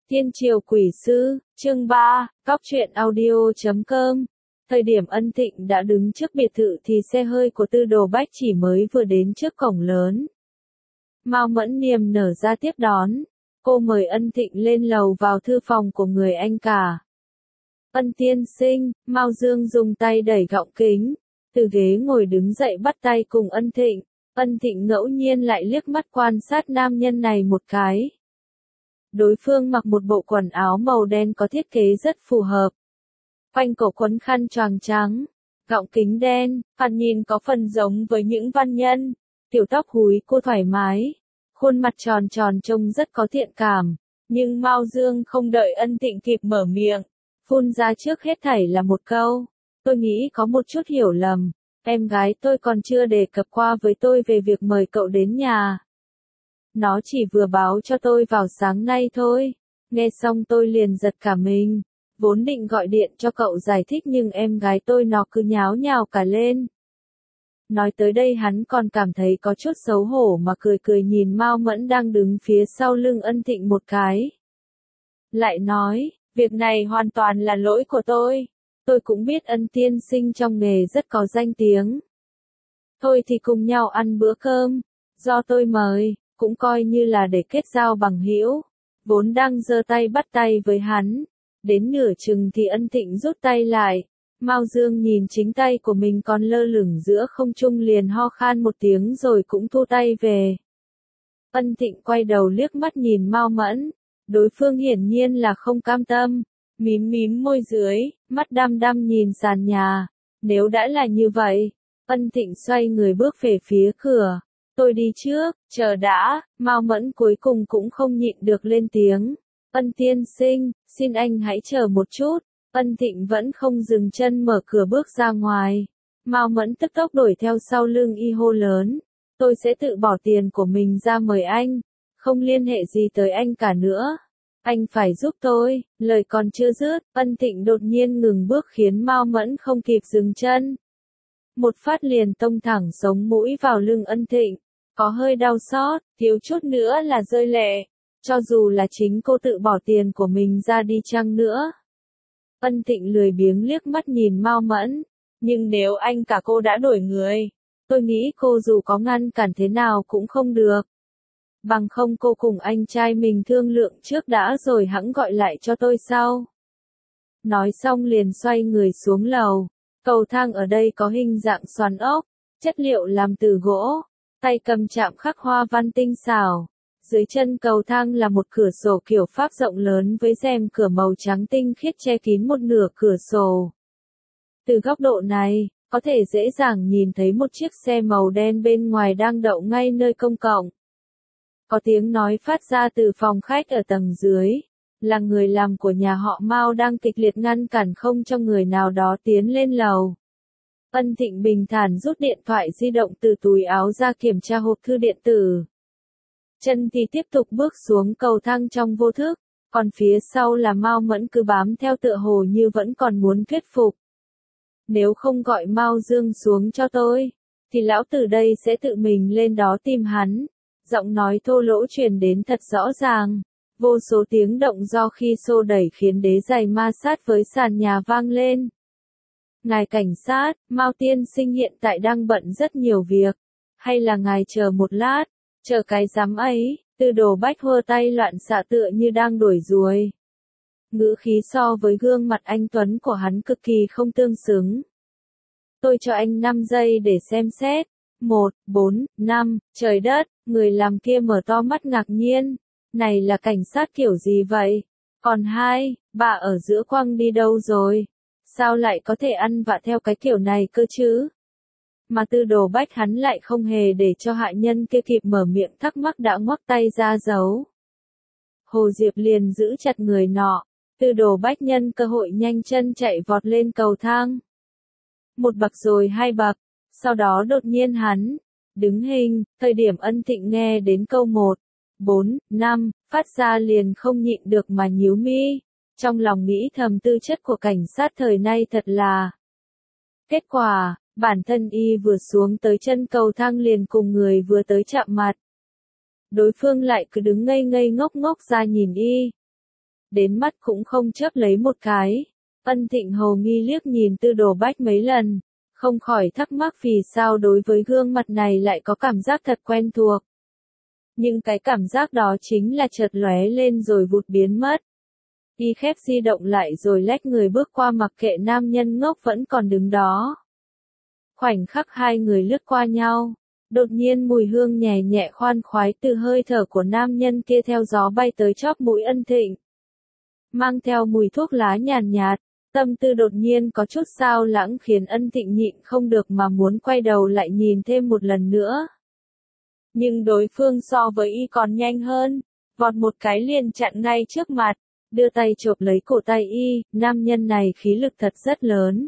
Tiên triều quỷ sư, chương 3, Góc truyện audio.com. Thời điểm Ân Thịnh đã đứng trước biệt thự thì xe hơi của Tư Đồ Bách chỉ mới vừa đến trước cổng lớn. Mao Mẫn niềm nở ra tiếp đón. Cô mời Ân Thịnh lên lầu vào thư phòng của người anh cả. Ân tiên sinh, Mao Dương dùng tay đẩy gọng kính. Từ ghế ngồi đứng dậy bắt tay cùng Ân Thịnh. Ân Thịnh ngẫu nhiên lại liếc mắt quan sát nam nhân này một cái. Đối phương mặc một bộ quần áo màu đen có thiết kế rất phù hợp. Quanh cổ quấn khăn choàng trắng, gọng kính đen, thoạt nhìn có phần giống với những văn nhân. Tiểu tóc húi cô thoải mái, khuôn mặt tròn tròn trông rất có thiện cảm. Nhưng Mao Dương không đợi Ân Thịnh kịp mở miệng, phun ra trước hết thảy là một câu. Tôi nghĩ có một chút hiểu lầm, em gái tôi còn chưa đề cập qua với tôi về việc mời cậu đến nhà. Nó chỉ vừa báo cho tôi vào sáng nay thôi. Nghe xong tôi liền giật cả mình. Vốn định gọi điện cho cậu giải thích nhưng em gái tôi nó cứ nháo nhào cả lên. Nói tới đây hắn còn cảm thấy có chút xấu hổ mà cười cười nhìn Mao Mẫn đang đứng phía sau lưng Ân Thịnh một cái. Lại nói, việc này hoàn toàn là lỗi của tôi. Tôi cũng biết Ân tiên sinh trong nghề rất có danh tiếng. Thôi thì cùng nhau ăn bữa cơm. Do tôi mời. Cũng coi như là để kết giao bằng hữu. Vốn đang giơ tay bắt tay với hắn. Đến nửa chừng thì Ân Thịnh rút tay lại. Mao Dương nhìn chính tay của mình còn lơ lửng giữa không trung liền ho khan một tiếng rồi cũng thu tay về. Ân Thịnh quay đầu liếc mắt nhìn Mao Mẫn. Đối phương hiển nhiên là không cam tâm. Mím mím môi dưới, mắt đăm đăm nhìn sàn nhà. Nếu đã là như vậy, Ân Thịnh xoay người bước về phía cửa. Tôi đi trước, chờ đã, Mao Mẫn cuối cùng cũng không nhịn được lên tiếng. Ân tiên sinh, xin anh hãy chờ một chút. Ân Thịnh vẫn không dừng chân mở cửa bước ra ngoài. Mao Mẫn tức tốc đuổi theo sau lưng y hô lớn. Tôi sẽ tự bỏ tiền của mình ra mời anh. Không liên hệ gì tới anh cả nữa. Anh phải giúp tôi. Lời còn chưa dứt, Ân Thịnh đột nhiên ngừng bước khiến Mao Mẫn không kịp dừng chân. Một phát liền tông thẳng sống mũi vào lưng Ân Thịnh. Có hơi đau xót, thiếu chút nữa là rơi lệ. Cho dù là chính cô tự bỏ tiền của mình ra đi chăng nữa. Ân Thịnh lười biếng liếc mắt nhìn Mao Mẫn. Nhưng nếu anh cả cô đã đổi người, tôi nghĩ cô dù có ngăn cản thế nào cũng không được. Bằng không cô cùng anh trai mình thương lượng trước đã rồi hẵng gọi lại cho tôi sau. Nói xong liền xoay người xuống lầu. Cầu thang ở đây có hình dạng xoắn ốc, chất liệu làm từ gỗ. Tay cầm chạm khắc hoa văn tinh xảo. Dưới chân cầu thang là một cửa sổ kiểu Pháp rộng lớn với rèm cửa màu trắng tinh khiết che kín một nửa cửa sổ. Từ góc độ này, có thể dễ dàng nhìn thấy một chiếc xe màu đen bên ngoài đang đậu ngay nơi công cộng. Có tiếng nói phát ra từ phòng khách ở tầng dưới. Là người làm của nhà họ Mao đang kịch liệt ngăn cản không cho người nào đó tiến lên lầu. Ân Thịnh bình thản rút điện thoại di động từ túi áo ra kiểm tra hộp thư điện tử. Chân thì tiếp tục bước xuống cầu thang trong vô thức, còn phía sau là Mao Mẫn cứ bám theo tựa hồ như vẫn còn muốn thuyết phục. Nếu không gọi Mao Dương xuống cho tôi, thì lão tử đây sẽ tự mình lên đó tìm hắn. Giọng nói thô lỗ truyền đến thật rõ ràng. Vô số tiếng động do khi xô đẩy khiến đế giày ma sát với sàn nhà vang lên. Ngài cảnh sát, Mao tiên sinh hiện tại đang bận rất nhiều việc. Hay là ngài chờ một lát, chờ cái giám ấy, Tư Đồ Bách hơ tay loạn xạ tựa như đang đuổi ruồi. Ngữ khí so với gương mặt anh Tuấn của hắn cực kỳ không tương xứng. Tôi cho anh 5 giây để xem xét. 1, 4, 5, trời đất, người làm kia mở to mắt ngạc nhiên. Này là cảnh sát kiểu gì vậy? Còn 2, bà ở giữa quăng đi đâu rồi? Sao lại có thể ăn vạ theo cái kiểu này cơ chứ? Mà Tư Đồ Bách hắn lại không hề để cho hạ nhân kia kịp mở miệng thắc mắc đã ngoắc tay ra giấu. Hồ Diệp liền giữ chặt người nọ. Tư Đồ Bách nhân cơ hội nhanh chân chạy vọt lên cầu thang. Một bậc rồi 2 bậc. Sau đó đột nhiên hắn đứng hình. Thời điểm Ân Thịnh nghe đến câu 1, 4, 5, phát ra liền không nhịn được mà nhíu mi. Trong lòng nghĩ thầm tư chất của cảnh sát thời nay thật là. Kết quả, bản thân y vừa xuống tới chân cầu thang liền cùng người vừa tới chạm mặt. Đối phương lại cứ đứng ngây ngây ngốc ngốc ra nhìn y. đến mắt cũng không chớp lấy một cái. Ân Thịnh hồ nghi liếc nhìn Tư Đồ Bách mấy lần, không khỏi thắc mắc vì sao đối với gương mặt này lại có cảm giác thật quen thuộc. Nhưng cái cảm giác đó chính là chợt lóe lên rồi vụt biến mất. Y khép di động lại rồi lách người bước qua mặc kệ nam nhân ngốc vẫn còn đứng đó. Khoảnh khắc hai người lướt qua nhau, đột nhiên mùi hương nhẹ nhẹ khoan khoái từ hơi thở của nam nhân kia theo gió bay tới chóp mũi Ân Thịnh. Mang theo mùi thuốc lá nhàn nhạt, tâm tư đột nhiên có chút xao lãng khiến Ân Thịnh nhịn không được mà muốn quay đầu lại nhìn thêm một lần nữa. Nhưng đối phương so với y còn nhanh hơn, vọt một cái liền chặn ngay trước mặt, đưa tay chộp lấy cổ tay y, nam nhân này khí lực thật rất lớn.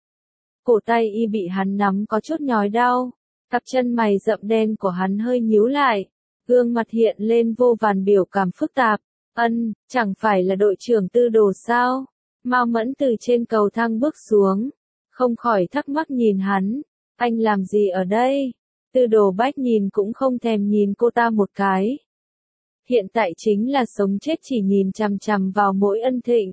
Cổ tay y bị hắn nắm có chút nhói đau, cặp chân mày rậm đen của hắn hơi nhíu lại, gương mặt hiện lên vô vàn biểu cảm phức tạp. Chẳng phải là đội trưởng Tư Đồ sao? Mao Mẫn từ trên cầu thang bước xuống, không khỏi thắc mắc nhìn hắn, anh làm gì ở đây? Tư Đồ Bách nhìn cũng không thèm nhìn cô ta một cái. Hiện tại chính là sống chết chỉ nhìn chằm chằm vào mỗi Ân Thịnh.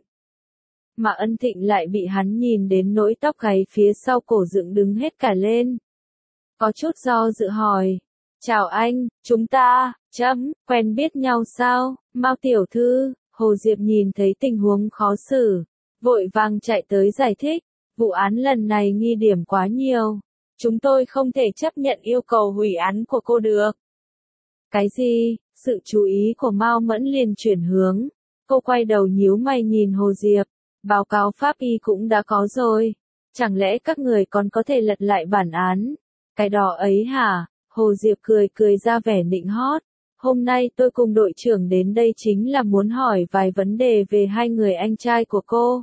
Mà Ân Thịnh lại bị hắn nhìn đến nỗi tóc gáy phía sau cổ dựng đứng hết cả lên. Có chút do dự hỏi, chào anh, chúng ta, quen biết nhau sao? Mao tiểu thư, Hồ Diệp nhìn thấy tình huống khó xử, vội vàng chạy tới giải thích, vụ án lần này nghi điểm quá nhiều. Chúng tôi không thể chấp nhận yêu cầu hủy án của cô được. Cái gì? Sự chú ý của Mao Mẫn liền chuyển hướng. Cô quay đầu nhíu mày nhìn Hồ Diệp. Báo cáo pháp y cũng đã có rồi. Chẳng lẽ các người còn có thể lật lại bản án? Cái đó ấy hả? Hồ Diệp cười cười ra vẻ nịnh hót. Hôm nay tôi cùng đội trưởng đến đây chính là muốn hỏi vài vấn đề về hai người anh trai của cô.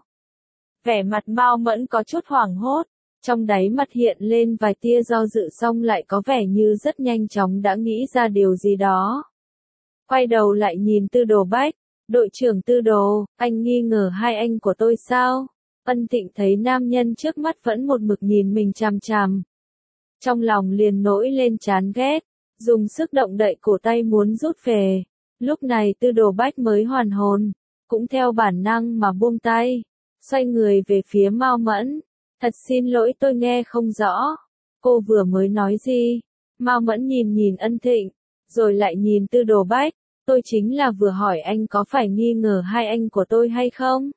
Vẻ mặt Mao Mẫn có chút hoảng hốt. Trong đáy mắt hiện lên vài tia do dự xong lại có vẻ như rất nhanh chóng đã nghĩ ra điều gì đó. Quay đầu lại nhìn Tư Đồ Bách, đội trưởng Tư Đồ, anh nghi ngờ hai anh của tôi sao? Ân Thịnh thấy nam nhân trước mắt vẫn một mực nhìn mình chằm chằm. Trong lòng liền nổi lên chán ghét, dùng sức động đậy cổ tay muốn rút về. Lúc này Tư Đồ Bách mới hoàn hồn, cũng theo bản năng mà buông tay, xoay người về phía Mao Mẫn. Thật xin lỗi tôi nghe không rõ. Cô vừa mới nói gì? Mao Mẫn nhìn nhìn Ân Thịnh, rồi lại nhìn Tư Đồ Bách. Tôi chính là vừa hỏi anh có phải nghi ngờ hai anh của tôi hay không?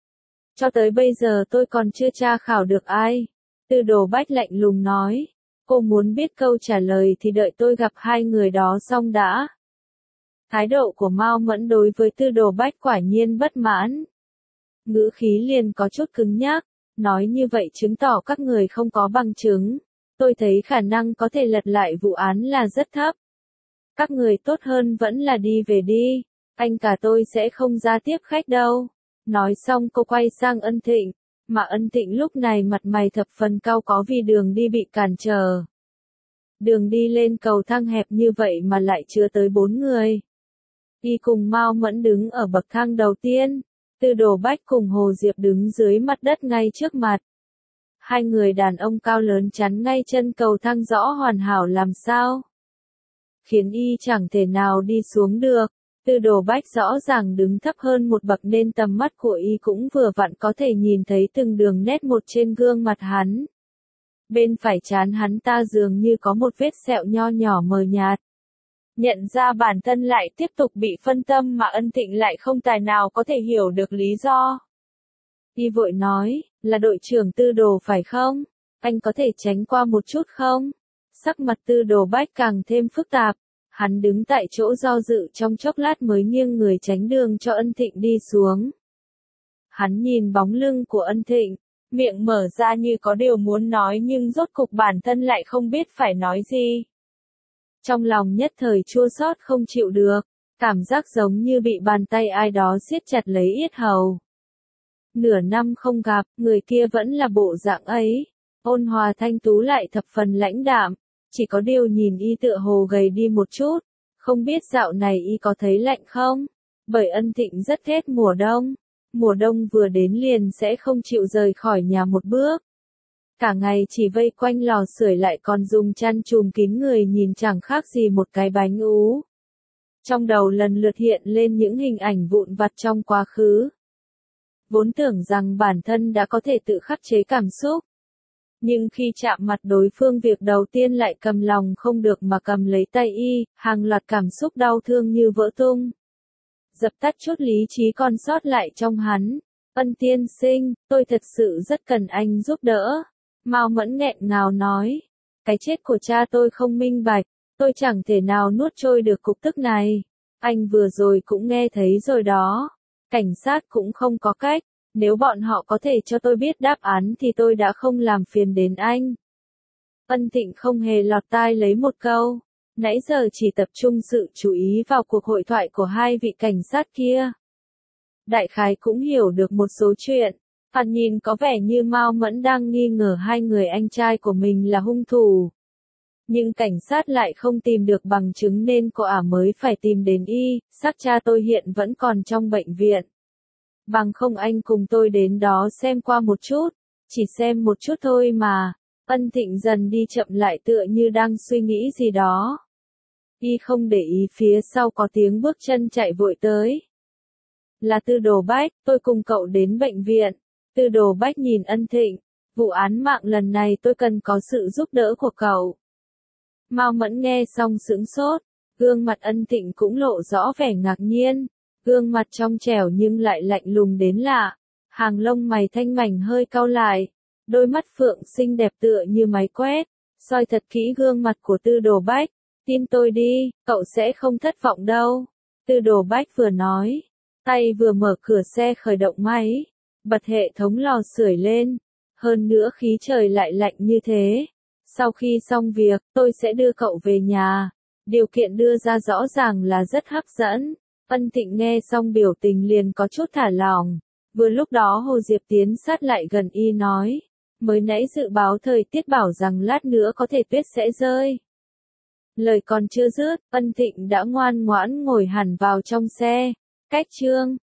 Cho tới bây giờ tôi còn chưa tra khảo được ai. Tư Đồ Bách lạnh lùng nói. Cô muốn biết câu trả lời thì đợi tôi gặp hai người đó xong đã. Thái độ của Mao Mẫn đối với Tư Đồ Bách quả nhiên bất mãn. Ngữ khí liền có chút cứng nhắc. Nói như vậy chứng tỏ các người không có bằng chứng. Tôi thấy khả năng có thể lật lại vụ án là rất thấp. Các người tốt hơn vẫn là đi về đi. Anh cả tôi sẽ không ra tiếp khách đâu. Nói xong cô quay sang Ân Thịnh. Mà Ân Thịnh lúc này mặt mày thập phần cau có vì đường đi bị cản trở. Đường đi lên cầu thang hẹp như vậy mà lại chưa tới 4 người. Y cùng Mao Mẫn đứng ở bậc thang đầu tiên. Tư Đồ Bách cùng Hồ Diệp đứng dưới mặt đất ngay trước mặt. Hai người đàn ông cao lớn chắn ngay chân cầu thang rõ hoàn hảo làm sao? Khiến y chẳng thể nào đi xuống được. Tư Đồ Bách rõ ràng đứng thấp hơn một bậc nên tầm mắt của y cũng vừa vặn có thể nhìn thấy từng đường nét một trên gương mặt hắn. Bên phải trán hắn ta dường như có một vết sẹo nho nhỏ mờ nhạt. Nhận ra bản thân lại tiếp tục bị phân tâm mà Ân Thịnh lại không tài nào có thể hiểu được lý do. Y vội nói, là đội trưởng Tư Đồ phải không? Anh có thể tránh qua một chút không? Sắc mặt Tư Đồ Bách càng thêm phức tạp. Hắn đứng tại chỗ do dự trong chốc lát mới nghiêng người tránh đường cho Ân Thịnh đi xuống. Hắn nhìn bóng lưng của Ân Thịnh, miệng mở ra như có điều muốn nói nhưng rốt cục bản thân lại không biết phải nói gì. Trong lòng nhất thời chua xót không chịu được, cảm giác giống như bị bàn tay ai đó siết chặt lấy yết hầu. Nửa năm không gặp, người kia vẫn là bộ dạng ấy, ôn hòa thanh tú lại thập phần lãnh đạm, chỉ có điều nhìn y tựa hồ gầy đi một chút, không biết dạo này y có thấy lạnh không? Bởi Ân Thịnh rất ghét mùa đông vừa đến liền sẽ không chịu rời khỏi nhà một bước. Cả ngày chỉ vây quanh lò sưởi lại còn dùng chăn trùm kín người nhìn chẳng khác gì một cái bánh ú. Trong đầu lần lượt hiện lên những hình ảnh vụn vặt trong quá khứ. Vốn tưởng rằng bản thân đã có thể tự khắc chế cảm xúc. Nhưng khi chạm mặt đối phương việc đầu tiên lại cầm lòng không được mà cầm lấy tay y, hàng loạt cảm xúc đau thương như vỡ tung. Dập tắt chút lý trí còn sót lại trong hắn. Ân tiên sinh, tôi thật sự rất cần anh giúp đỡ. Mao Mẫn nghẹn ngào nói. Cái chết của cha tôi không minh bạch, tôi chẳng thể nào nuốt trôi được cục tức này. Anh vừa rồi cũng nghe thấy rồi đó. Cảnh sát cũng không có cách. Nếu bọn họ có thể cho tôi biết đáp án thì tôi đã không làm phiền đến anh. Ân Thịnh không hề lọt tai lấy một câu. Nãy giờ chỉ tập trung sự chú ý vào cuộc hội thoại của hai vị cảnh sát kia. Đại khái cũng hiểu được một số chuyện. Hắn nhìn có vẻ như Mao Mẫn đang nghi ngờ hai người anh trai của mình là hung thủ. Nhưng cảnh sát lại không tìm được bằng chứng nên cô ả mới phải tìm đến y, xác cha tôi hiện vẫn còn trong bệnh viện. Bằng không anh cùng tôi đến đó xem qua một chút, chỉ xem một chút thôi mà. Ân Thịnh dần đi chậm lại tựa như đang suy nghĩ gì đó. Y không để ý phía sau có tiếng bước chân chạy vội tới. Là Tư Đồ Bách, tôi cùng cậu đến bệnh viện. Tư Đồ Bách nhìn Ân Thịnh, vụ án mạng lần này tôi cần có sự giúp đỡ của cậu. Mao Mẫn nghe xong sững sốt, gương mặt Ân Thịnh cũng lộ rõ vẻ ngạc nhiên, gương mặt trong trẻo nhưng lại lạnh lùng đến lạ, hàng lông mày thanh mảnh hơi cau lại, đôi mắt phượng xinh đẹp tựa như máy quét, soi thật kỹ gương mặt của Tư Đồ Bách, tin tôi đi, cậu sẽ không thất vọng đâu. Tư Đồ Bách vừa nói, tay vừa mở cửa xe khởi động máy, bật hệ thống lò sưởi lên, hơn nữa khí trời lại lạnh như thế. Sau khi xong việc, tôi sẽ đưa cậu về nhà. Điều kiện đưa ra rõ ràng là rất hấp dẫn. Ân Thịnh nghe xong biểu tình liền có chút thả lỏng. Vừa lúc đó Hồ Diệp tiến sát lại gần y nói. Mới nãy dự báo thời tiết bảo rằng lát nữa có thể tuyết sẽ rơi. Lời còn chưa dứt, Ân Thịnh đã ngoan ngoãn ngồi hẳn vào trong xe. Cách chương